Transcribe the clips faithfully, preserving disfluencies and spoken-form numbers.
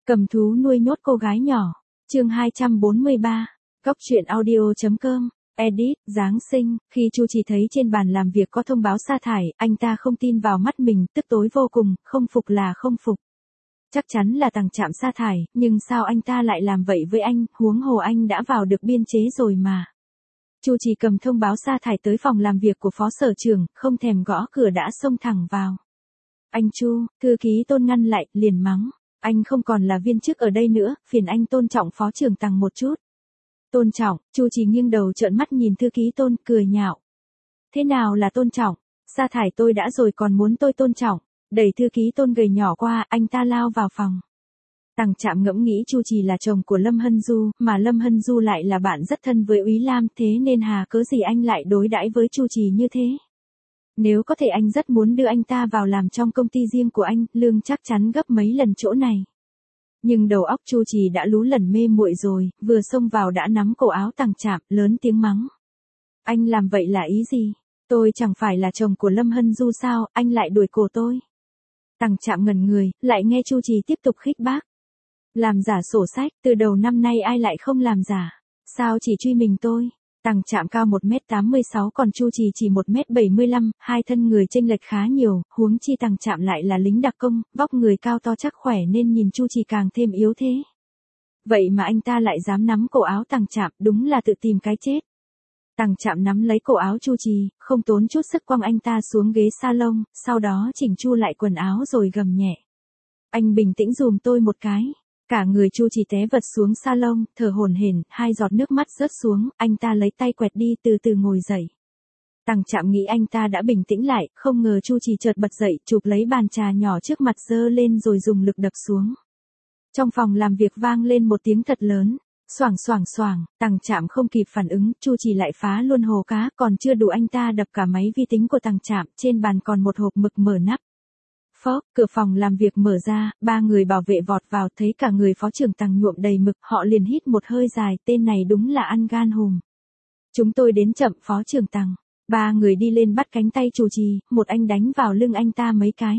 Cầm thú nuôi nhốt cô gái nhỏ. Chương hai trăm bốn mươi ba. Cóc truyện audio chấm com. Edit, Giáng sinh, khi Chu Trì thấy trên bàn làm việc có thông báo sa thải, anh ta không tin vào mắt mình, tức tối vô cùng, không phục là không phục. Chắc chắn là Tằng Trạm sa thải, nhưng sao anh ta lại làm vậy với anh, huống hồ anh đã vào được biên chế rồi mà. Chu Trì cầm thông báo sa thải tới phòng làm việc của phó sở trưởng, không thèm gõ cửa đã xông thẳng vào. Anh Chu, thư ký Tôn ngăn lại, liền mắng. Anh không còn là viên chức ở đây nữa, phiền anh tôn trọng phó trưởng Tằng một chút. Tôn trọng, Chu Trì nghiêng đầu trợn mắt nhìn thư ký Tôn, cười nhạo. Thế nào là tôn trọng? Sa thải tôi đã rồi còn muốn tôi tôn trọng. Đẩy thư ký Tôn gầy nhỏ qua, anh ta lao vào phòng. Tằng Trạm ngẫm nghĩ Chu Trì là chồng của Lâm Hân Du, mà Lâm Hân Du lại là bạn rất thân với Úy Lam, thế nên hà cớ gì anh lại đối đãi với Chu Trì như thế. Nếu có thể anh rất muốn đưa anh ta vào làm trong công ty riêng của anh, lương chắc chắn gấp mấy lần chỗ này. Nhưng đầu óc Chu Trì đã lú lẫn mê muội rồi, vừa xông vào đã nắm cổ áo Tằng Trạm, lớn tiếng mắng. Anh làm vậy là ý gì? Tôi chẳng phải là chồng của Lâm Hân Du sao, anh lại đuổi cổ tôi. Tằng Trạm ngẩn người, lại nghe Chu Trì tiếp tục khích bác. Làm giả sổ sách, từ đầu năm nay ai lại không làm giả? Sao chỉ truy mình tôi? Tằng Trạm cao một mét tám mươi sáu còn Chu Trì chỉ một mét bảy mươi lăm, hai thân người chênh lệch khá nhiều, huống chi Tằng Trạm lại là lính đặc công, vóc người cao to chắc khỏe nên nhìn Chu Trì càng thêm yếu thế. Vậy mà anh ta lại dám nắm cổ áo Tằng Trạm, đúng là tự tìm cái chết. Tằng Trạm nắm lấy cổ áo Chu Trì, không tốn chút sức quăng anh ta xuống ghế salon, sau đó chỉnh chu lại quần áo rồi gầm nhẹ. Anh bình tĩnh dùm tôi một cái. Cả người Chu Trì té vật xuống salon, thở hổn hển, hai giọt nước mắt rớt xuống, anh ta lấy tay quẹt đi từ từ ngồi dậy. Tằng Trạm nghĩ anh ta đã bình tĩnh lại, không ngờ Chu Trì chợt bật dậy, chụp lấy bàn trà nhỏ trước mặt giơ lên rồi dùng lực đập xuống. Trong phòng làm việc vang lên một tiếng thật lớn, xoảng xoảng xoảng, Tằng Trạm không kịp phản ứng, Chu Trì lại phá luôn hồ cá, còn chưa đủ anh ta đập cả máy vi tính của Tằng Trạm, trên bàn còn một hộp mực mở nắp. Phó, cửa phòng làm việc mở ra, ba người bảo vệ vọt vào thấy cả người phó trưởng Tằng nhuộm đầy mực, họ liền hít một hơi dài, tên này đúng là ăn gan hùm. Chúng tôi đến chậm phó trưởng Tằng. Ba người đi lên bắt cánh tay Chu Trì, một anh đánh vào lưng anh ta mấy cái.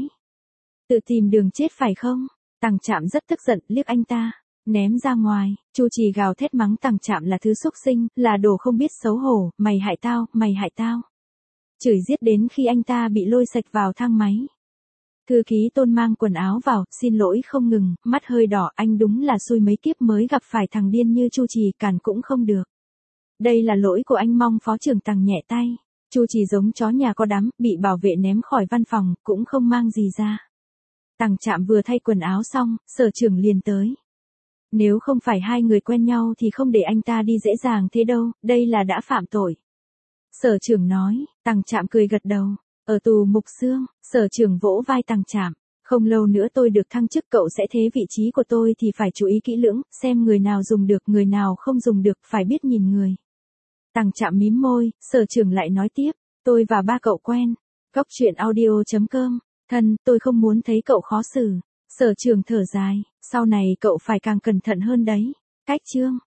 Tự tìm đường chết phải không? Tằng Trạm rất tức giận, liếc anh ta, ném ra ngoài. Chu Trì gào thét mắng Tằng Trạm là thứ xúc sinh, là đồ không biết xấu hổ, mày hại tao, mày hại tao. Chửi giết đến khi anh ta bị lôi sạch vào thang máy. Thư ký Tôn mang quần áo vào, xin lỗi không ngừng, mắt hơi đỏ, anh đúng là xui mấy kiếp mới gặp phải thằng điên như Chu Trì, cản cũng không được. Đây là lỗi của anh, mong phó trưởng Tằng nhẹ tay. Chu Trì giống chó nhà có đám, bị bảo vệ ném khỏi văn phòng, cũng không mang gì ra. Tằng Trạm vừa thay quần áo xong, sở trưởng liền tới. Nếu không phải hai người quen nhau thì không để anh ta đi dễ dàng thế đâu, đây là đã phạm tội. Sở trưởng nói, Tằng Trạm cười gật đầu. Ở tù Mục Xương, sở trưởng vỗ vai Tằng Trạm. Không lâu nữa tôi được thăng chức, cậu sẽ thế vị trí của tôi thì phải chú ý kỹ lưỡng, xem người nào dùng được, người nào không dùng được, phải biết nhìn người. Tằng Trạm mím môi, sở trưởng lại nói tiếp, tôi và ba cậu quen. Cóc truyện audio chấm com. Thân, tôi không muốn thấy cậu khó xử. Sở trưởng thở dài, sau này cậu phải càng cẩn thận hơn đấy. Cách chương.